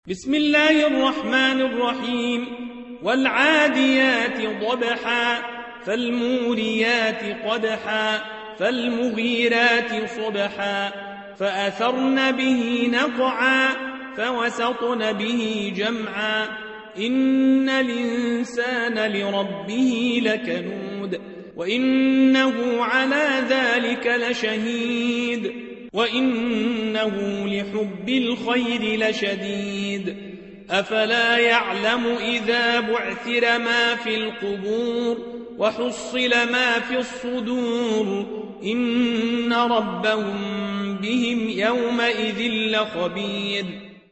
بسم الله الرحمن الرحيم. والعاديات ضبحا فالموريات قدحا فالمغيرات صبحا فأثرن به نقعا فوسطن به جمعا إن الإنسان لربه لكنود وإنه على ذلك لشهيد وإنه لحب الخير لشديد أفلا يعلم إذا بعثر ما في القبور وحصل ما في الصدور إن ربهم بهم يومئذ لخبير